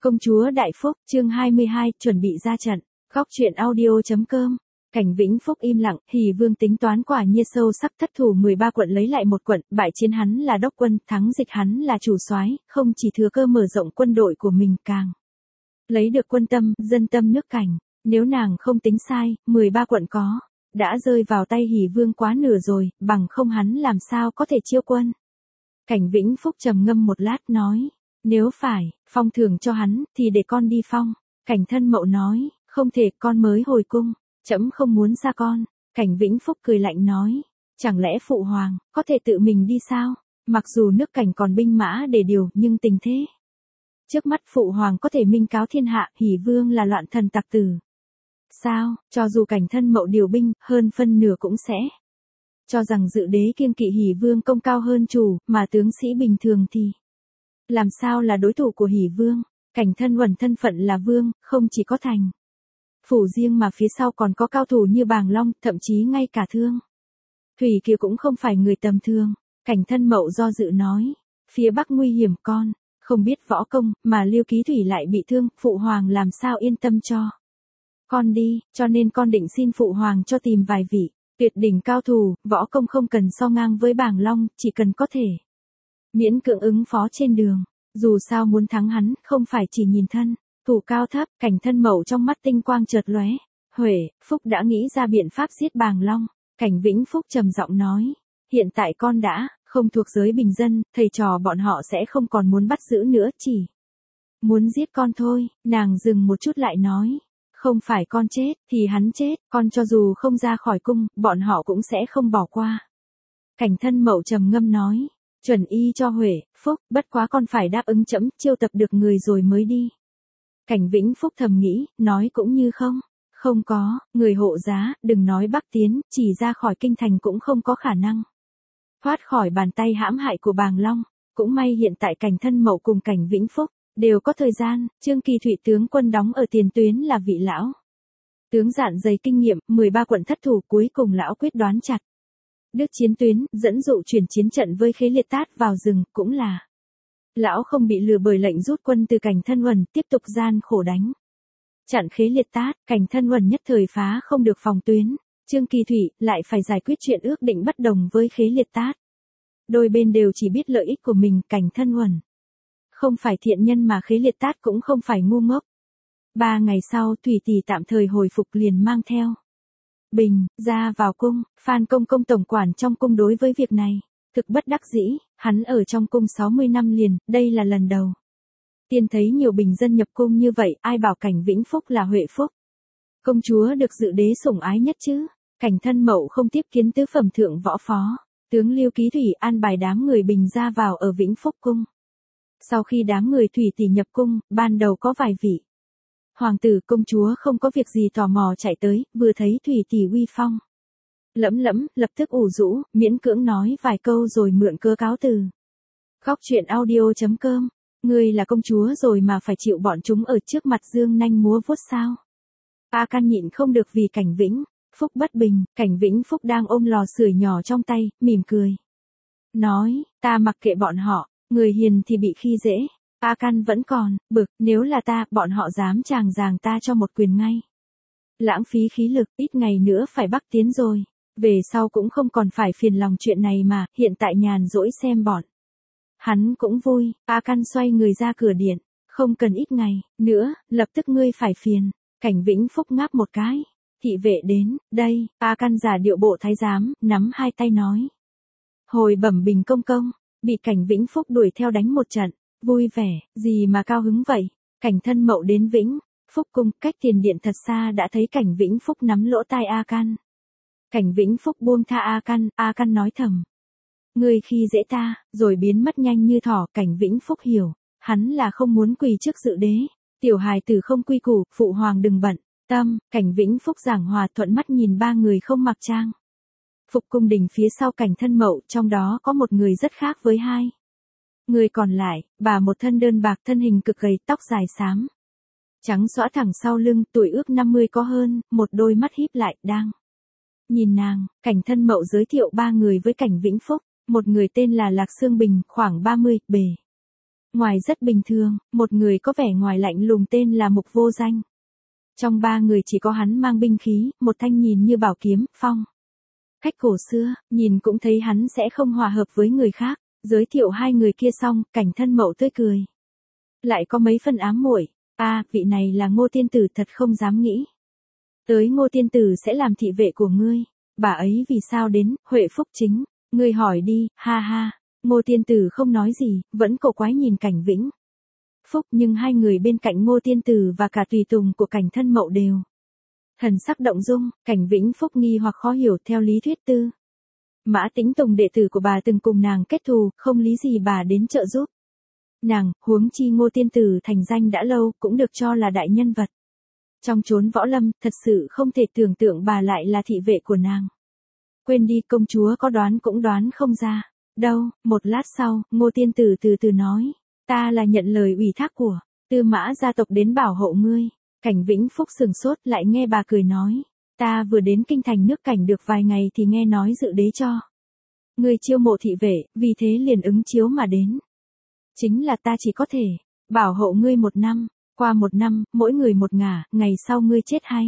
Công chúa Đại Phúc, chương 22, chuẩn bị ra trận. Góc truyện audio.com. Cảnh Vĩnh Phúc im lặng, Hỉ Vương tính toán quả nhiên sâu sắc, thất thủ 13 quận lấy lại một quận, bại chiến hắn là đốc quân, thắng dịch hắn là chủ soái, không chỉ thừa cơ mở rộng quân đội của mình càng lấy được quân tâm, dân tâm nước Cảnh. Nếu nàng không tính sai, 13 quận đã rơi vào tay Hỉ Vương quá nửa rồi, bằng không hắn làm sao có thể chiêu quân. Cảnh Vĩnh Phúc trầm ngâm một lát nói, nếu phải phong thưởng cho hắn thì để con đi phong. Cảnh Thân Mậu nói, không thể, con mới hồi cung, trẫm không muốn ra con. Cảnh Vĩnh Phúc cười lạnh nói, chẳng lẽ phụ hoàng có thể tự mình đi sao? Mặc dù nước Cảnh còn binh mã để điều, nhưng tình thế trước mắt phụ hoàng có thể minh cáo thiên hạ, Hỉ Vương là loạn thần tặc tử. Sao, cho dù Cảnh Thân Mậu điều binh, hơn phân nửa cũng sẽ cho rằng dự đế kiêng kỵ Hỉ Vương công cao hơn chủ, mà tướng sĩ bình thường thì làm sao là đối thủ của Hỉ Vương. Cảnh Thân Uẩn thân phận là vương, không chỉ có thành phủ riêng mà phía sau còn có cao thủ như Bàng Long, thậm chí ngay cả Thương Thủy Kiều cũng không phải người tầm thường. Cảnh Thân Mậu do dự nói, phía Bắc nguy hiểm, con không biết võ công, mà Liêu Ký Thủy lại bị thương, phụ hoàng làm sao yên tâm cho con đi, cho nên con định xin phụ hoàng cho tìm vài vị tuyệt đỉnh cao thủ, võ công không cần so ngang với Bàng Long, chỉ cần có thể miễn cưỡng ứng phó trên đường. Dù sao muốn thắng hắn, không phải chỉ nhìn thân thủ cao thấp. Cảnh Thân Mậu trong mắt tinh quang chợt lóe. Huệ, Phúc đã nghĩ ra biện pháp giết Bàng Long. Cảnh Vĩnh Phúc trầm giọng nói, hiện tại con đã không thuộc giới bình dân, thầy trò bọn họ sẽ không còn muốn bắt giữ nữa, chỉ muốn giết con thôi. Nàng dừng một chút lại nói, không phải con chết thì hắn chết, con cho dù không ra khỏi cung, bọn họ cũng sẽ không bỏ qua. Cảnh Thân Mậu trầm ngâm nói, chuẩn y cho Huệ, Phúc, bất quá con phải đáp ứng trẫm, chiêu tập được người rồi mới đi. Cảnh Vĩnh Phúc thầm nghĩ, nói cũng như không có, người hộ giá, đừng nói Bắc tiến, chỉ ra khỏi kinh thành cũng không có khả năng thoát khỏi bàn tay hãm hại của Bàng Long. Cũng may hiện tại Cảnh Thân Mậu cùng Cảnh Vĩnh Phúc đều có thời gian. Trương Kỳ Thụy tướng quân đóng ở tiền tuyến là vị lão tướng dạn dày kinh nghiệm, 13 quận thất thủ, cuối cùng lão quyết đoán chặt đứt chiến tuyến, dẫn dụ chuyển chiến trận với Khế Liệt Tát vào rừng, cũng là lão không bị lừa bởi lệnh rút quân từ Cảnh Thân Uẩn, tiếp tục gian khổ đánh chặn Khế Liệt Tát. Cảnh Thân Uẩn nhất thời phá không được phòng tuyến, Trương Kỳ Thụy lại phải giải quyết chuyện ước định bất đồng với Khế Liệt Tát. Đôi bên đều chỉ biết lợi ích của mình. Cảnh Thân Uẩn không phải thiện nhân mà Khế Liệt Tát cũng không phải ngu ngốc. 3 ngày sau, Thủy Tỷ tạm thời hồi phục, liền mang theo Bình ra vào cung. Phan Công Công tổng quản trong cung đối với việc này thực bất đắc dĩ, hắn ở trong cung 60 năm liền, đây là lần đầu tiên thấy nhiều bình dân nhập cung như vậy. Ai bảo Cảnh Vĩnh Phúc là Huệ Phúc công chúa được dự đế sủng ái nhất chứ. Cảnh Thân Mậu không tiếp kiến tứ phẩm thượng võ phó tướng Liêu Ký Thủy, an bài đám người Bình ra vào ở Vĩnh Phúc cung. Sau khi đám người Thủy Tỷ nhập cung, ban đầu có vài vị hoàng tử công chúa không có việc gì tò mò chạy tới, vừa thấy Thủy Tỷ uy phong lẫm lẫm, lập tức ủ rũ, miễn cưỡng nói vài câu rồi mượn cớ cáo từ. Góc truyện audio.com. Ngươi là công chúa rồi mà phải chịu bọn chúng ở trước mặt dương nanh múa vuốt sao? A Can nhịn không được vì Cảnh Vĩnh Phúc bất bình. Cảnh Vĩnh Phúc đang ôm lò sưởi nhỏ trong tay, mỉm cười nói, ta mặc kệ bọn họ, người hiền thì bị khi dễ. A Can vẫn còn bực, nếu là ta, bọn họ dám chàng giàng ta cho một quyền ngay. Lãng phí khí lực, ít ngày nữa phải Bắc tiến rồi. Về sau cũng không còn phải phiền lòng chuyện này mà, hiện tại nhàn rỗi xem bọn hắn cũng vui. A Can xoay người ra cửa điện, không cần ít ngày nữa, lập tức ngươi phải phiền. Cảnh Vĩnh Phúc ngáp một cái, thị vệ đến, đây. A Can giả điệu bộ thái giám, nắm hai tay nói, hồi bẩm Bình công công, bị Cảnh Vĩnh Phúc đuổi theo đánh một trận. Vui vẻ, gì mà cao hứng vậy? Cảnh Thân Mậu đến Vĩnh Phúc cung, cách tiền điện thật xa đã thấy Cảnh Vĩnh Phúc nắm lỗ tai A Can. Cảnh Vĩnh Phúc buông tha A Can nói thầm, ngươi khi dễ ta, rồi biến mất nhanh như thỏ. Cảnh Vĩnh Phúc hiểu, hắn là không muốn quỳ trước dự đế. Tiểu hài tử không quy củ, phụ hoàng đừng bận tâm. Cảnh Vĩnh Phúc giảng hòa thuận mắt nhìn 3 người không mặc trang phục cung đình phía sau Cảnh Thân Mậu, trong đó có một người rất khác với 2 người còn lại. Bà một thân đơn bạc, thân hình cực gầy, tóc dài xám trắng xõa thẳng sau lưng, tuổi ước 50 có hơn, một đôi mắt híp lại, đang nhìn nàng. Cảnh Thân Mậu giới thiệu 3 người với Cảnh Vĩnh Phúc. Một người tên là Lạc Sương Bình, khoảng 30, bề Ngoài rất bình thường, một người có vẻ ngoài lạnh lùng tên là Mục Vô Danh. Trong ba người chỉ có hắn mang binh khí, một thanh nhìn như bảo kiếm, phong cách cổ xưa, nhìn cũng thấy hắn sẽ không hòa hợp với người khác. Giới thiệu hai người kia xong, Cảnh Thân Mậu tươi cười. Lại có mấy phần ám muội. Vị này là Ngô tiên tử, thật không dám nghĩ. Tới Ngô tiên tử sẽ làm thị vệ của ngươi. Bà ấy vì sao đến, Huệ Phúc chính. Ngươi hỏi đi, ha ha. Ngô tiên tử không nói gì, vẫn cổ quái nhìn Cảnh Vĩnh Phúc, nhưng hai người bên cạnh Ngô tiên tử và cả tùy tùng của Cảnh Thân Mậu đều thần sắc động dung. Cảnh Vĩnh Phúc nghi hoặc khó hiểu. Theo lý thuyết Tư Mã Tĩnh Tùng đệ tử của bà từng cùng nàng kết thù, không lý gì bà đến trợ giúp nàng, huống chi Ngô tiên tử thành danh đã lâu, cũng được cho là đại nhân vật trong chốn võ lâm, thật sự không thể tưởng tượng bà lại là thị vệ của nàng. Quên đi, công chúa có đoán cũng đoán không ra. Đâu, một lát sau, Ngô tiên tử từ từ nói, ta là nhận lời ủy thác của Tư Mã gia tộc đến bảo hộ ngươi. Cảnh Vĩnh Phúc sừng sốt, lại nghe bà cười nói, ta vừa đến kinh thành nước Cảnh được vài ngày thì nghe nói dự đế cho ngươi chiêu mộ thị vệ, vì thế liền ứng chiếu mà đến. Chính là ta chỉ có thể bảo hộ ngươi 1 năm, qua 1 năm, mỗi người một ngả, ngày sau ngươi chết hay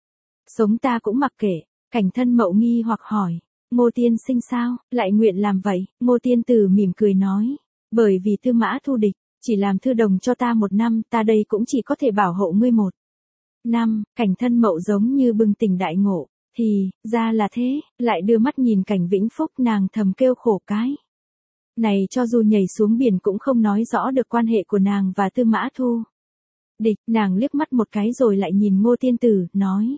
sống ta cũng mặc kệ. Cảnh Thân Mậu nghi hoặc hỏi, Ngô tiên sinh sao, lại nguyện làm vậy? Ngô tiên tử mỉm cười nói, bởi vì Tư Mã thù địch, chỉ làm thư đồng cho ta 1 năm, ta đây cũng chỉ có thể bảo hộ ngươi 1 năm. Cảnh Thân Mậu giống như bừng tỉnh đại ngộ, thì, ra là thế, lại đưa mắt nhìn Cảnh Vĩnh Phúc, nàng thầm kêu khổ cái. Này cho dù nhảy xuống biển cũng không nói rõ được quan hệ của nàng và Tư Mã Thu địch. Nàng liếc mắt một cái rồi lại nhìn Ngô tiên tử, nói,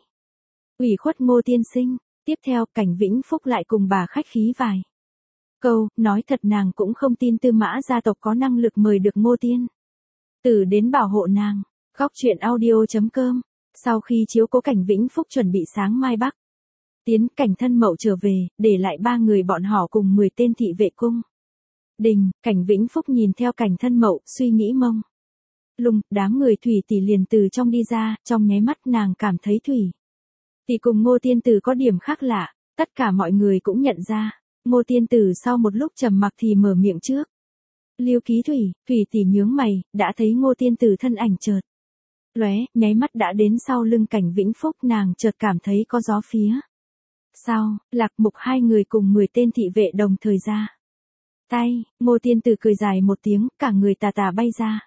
ủy khuất Ngô tiên sinh. Tiếp theo, Cảnh Vĩnh Phúc lại cùng bà khách khí vài câu, nói thật nàng cũng không tin Tư Mã gia tộc có năng lực mời được Ngô tiên tử đến bảo hộ nàng. Góc truyện audio.com. Sau khi chiếu cố Cảnh Vĩnh Phúc chuẩn bị sáng mai Bắc tiến, Cảnh Thân Mậu trở về, để lại 3 người bọn họ cùng 10 tên thị vệ cung đình. Cảnh Vĩnh Phúc nhìn theo Cảnh Thân Mậu, suy nghĩ mông lung. Đám người Thủy tỷ liền từ trong đi ra, trong nháy mắt nàng cảm thấy Thủy tỷ cùng Ngô tiên tử có điểm khác lạ. Tất cả mọi người cũng nhận ra. Ngô tiên tử sau một lúc trầm mặc thì mở miệng trước. Lưu Ký Thủy. Thủy tỷ nhướng mày, đã thấy Ngô tiên tử thân ảnh chợt lóe, nháy mắt đã đến sau lưng Cảnh Vĩnh Phúc. Nàng chợt cảm thấy có gió phía sau. Lạc Mục hai người cùng 10 tên thị vệ đồng thời ra tay. Ngô tiên tử cười dài một tiếng, cả người tà tà bay ra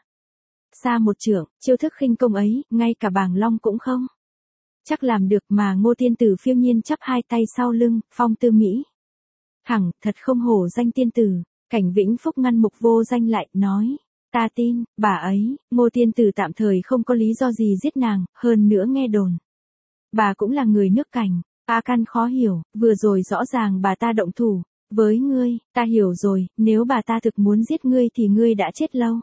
xa 1 trượng. Chiêu thức khinh công ấy, ngay cả Bàng Long cũng không chắc làm được, mà Ngô tiên tử phiêu nhiên chắp hai tay sau lưng, phong tư mỹ thẳng, thật không hổ danh tiên tử. Cảnh Vĩnh Phúc ngăn Mục Vô Danh lại, nói, ta tin, bà ấy. Ngô tiên tử tạm thời không có lý do gì giết nàng, hơn nữa nghe đồn bà cũng là người nước Cảnh. A Căn khó hiểu, vừa rồi rõ ràng bà ta động thủ với ngươi. Ta hiểu rồi, nếu bà ta thực muốn giết ngươi thì ngươi đã chết lâu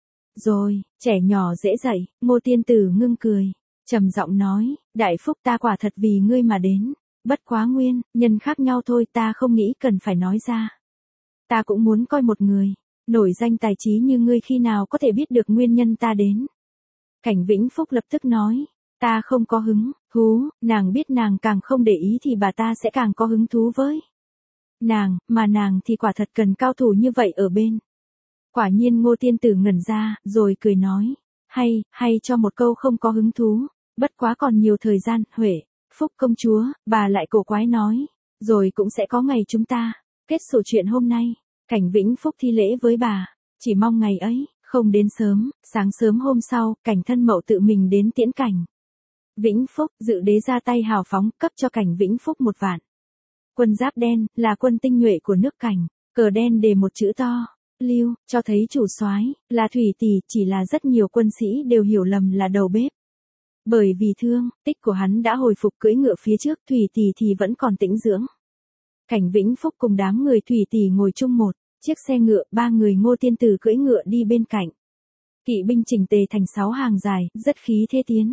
rồi. Trẻ nhỏ dễ dạy. Ngô tiên tử ngưng cười, trầm giọng nói, Đại Phúc, ta quả thật vì ngươi mà đến. Bất quá nguyên nhân khác nhau thôi, ta không nghĩ cần phải nói ra. Ta cũng muốn coi một người nổi danh tài trí như ngươi khi nào có thể biết được nguyên nhân ta đến. Cảnh Vĩnh Phúc lập tức nói, ta không có hứng thú. Nàng biết nàng càng không để ý thì bà ta sẽ càng có hứng thú với nàng, mà nàng thì quả thật cần cao thủ như vậy ở bên. Quả nhiên Ngô tiên tử ngẩn ra, rồi cười nói, hay cho một câu không có hứng thú. Bất quá còn nhiều thời gian. Huệ Phúc công chúa, bà lại cổ quái nói, rồi cũng sẽ có ngày chúng ta kết sổ chuyện hôm nay. Cảnh Vĩnh Phúc thi lễ với bà, chỉ mong ngày ấy không đến sớm. Sáng sớm hôm sau, Cảnh Thân Mậu tự mình đến tiễn Cảnh Vĩnh Phúc. Dự đế ra tay hào phóng, cấp cho Cảnh Vĩnh Phúc 1 vạn quân giáp đen, là quân tinh nhuệ của nước Cảnh. Cờ đen đề một chữ to, Lưu, cho thấy chủ soái là Thủy tỷ. Chỉ là rất nhiều quân sĩ đều hiểu lầm là đầu bếp. Bởi vì thương tích của hắn đã hồi phục, cưỡi ngựa phía trước, Thủy tỷ thì vẫn còn tĩnh dưỡng. Cảnh Vĩnh Phúc cùng đám người Thủy tỷ ngồi chung một chiếc xe ngựa, 3 người Ngô tiên tử cưỡi ngựa đi bên cạnh. Kỵ binh chỉnh tề thành 6 hàng dài, rất khí thế tiến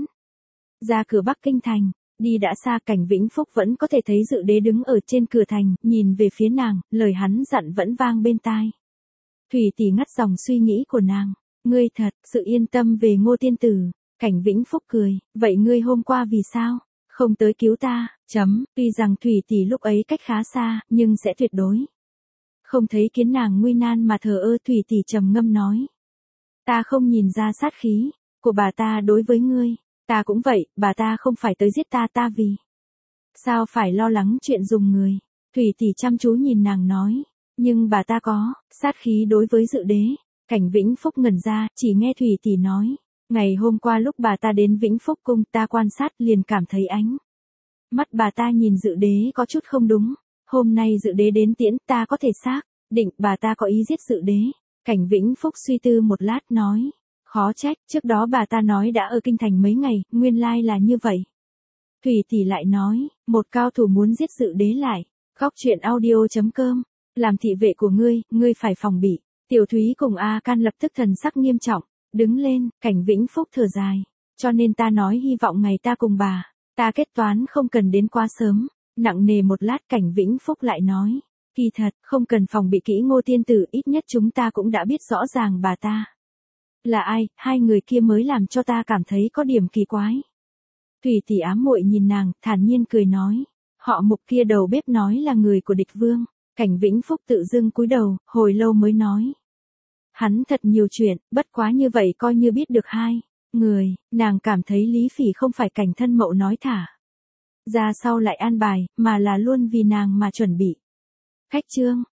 ra cửa Bắc Kinh thành. Đi đã xa, Cảnh Vĩnh Phúc vẫn có thể thấy dự đế đứng ở trên cửa thành, nhìn về phía nàng, lời hắn dặn vẫn vang bên tai. Thủy tỷ ngắt dòng suy nghĩ của nàng, ngươi thật sự yên tâm về Ngô tiên tử. Cảnh Vĩnh Phúc cười, vậy ngươi hôm qua vì sao không tới cứu ta? Tuy rằng Thủy tỷ lúc ấy cách khá xa, nhưng sẽ tuyệt đối không thấy kiến nàng nguy nan mà thờ ơ. Thủy tỷ trầm ngâm nói, Ta không nhìn ra sát khí của bà ta đối với ngươi. Ta cũng vậy, bà ta không phải tới giết ta, ta vì sao phải lo lắng chuyện dùng người. Thủy Tỷ chăm chú nhìn nàng nói. Nhưng bà ta có sát khí đối với Dự Đế. Cảnh Vĩnh Phúc ngẩn ra, chỉ nghe Thủy Tỷ nói. Ngày hôm qua lúc bà ta đến Vĩnh Phúc cung, ta quan sát liền cảm thấy ánh mắt bà ta nhìn Dự Đế có chút không đúng. Hôm nay Dự Đế đến tiễn, ta có thể xác định bà ta có ý giết Dự Đế. Cảnh Vĩnh Phúc suy tư một lát nói. Khó trách, trước đó bà ta nói đã ở kinh thành mấy ngày, nguyên lai là như vậy. Thủy Tỷ lại nói, một cao thủ muốn giết Dự Đế lại. Góc truyện audio.com. Làm thị vệ của ngươi phải phòng bị. Tiểu Thúy cùng A Can lập tức thần sắc nghiêm trọng. Đứng lên, Cảnh Vĩnh Phúc thở dài. Cho nên ta nói hy vọng ngày ta cùng bà, ta kết toán không cần đến quá sớm. Nặng nề một lát Cảnh Vĩnh Phúc lại nói. Kỳ thật, không cần phòng bị kỹ Ngô tiên tử, ít nhất chúng ta cũng đã biết rõ ràng bà ta là ai, hai người kia mới làm cho ta cảm thấy có điểm kỳ quái. Thủy Tỷ ám muội nhìn nàng, thản nhiên cười nói. Họ Mục kia đầu bếp nói là người của địch vương. Cảnh Vĩnh Phúc tự dưng cúi đầu, hồi lâu mới nói. Hắn thật nhiều chuyện, bất quá như vậy coi như biết được hai người. Nàng cảm thấy Lý Phỉ không phải Cảnh thân mậu nói thả ra sau lại an bài, mà là luôn vì nàng mà chuẩn bị. Khách trương.